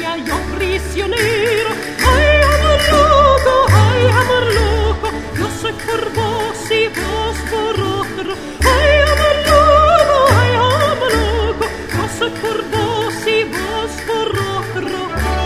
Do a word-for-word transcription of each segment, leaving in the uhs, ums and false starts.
era yo prisionero. Ay, amor loco, ay, amor loco, yo soy por vos y vos por otro. Ay, amor loco, ay, amor loco, yo soy por vos y vos por otro.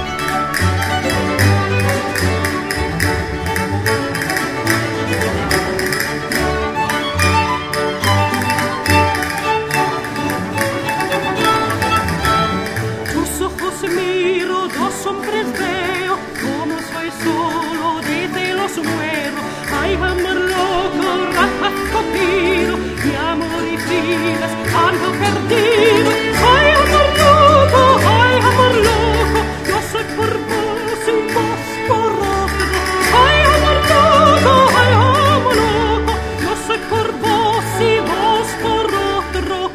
Miro, dos hombres veo, como soy solo, de celos muero. Ay, amor loco, rapazo pido, mi amor y vidas ando perdido. Ay, amor loco, ay, amor loco, yo soy por vos y vos por otro. Ay, amor loco, ay, amor loco, yo soy por vos y vos por otro.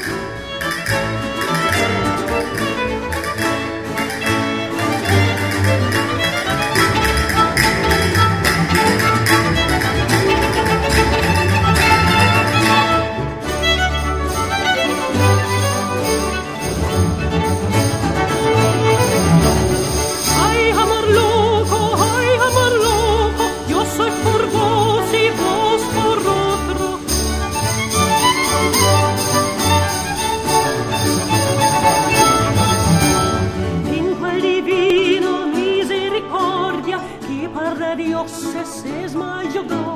Dios se sesma yo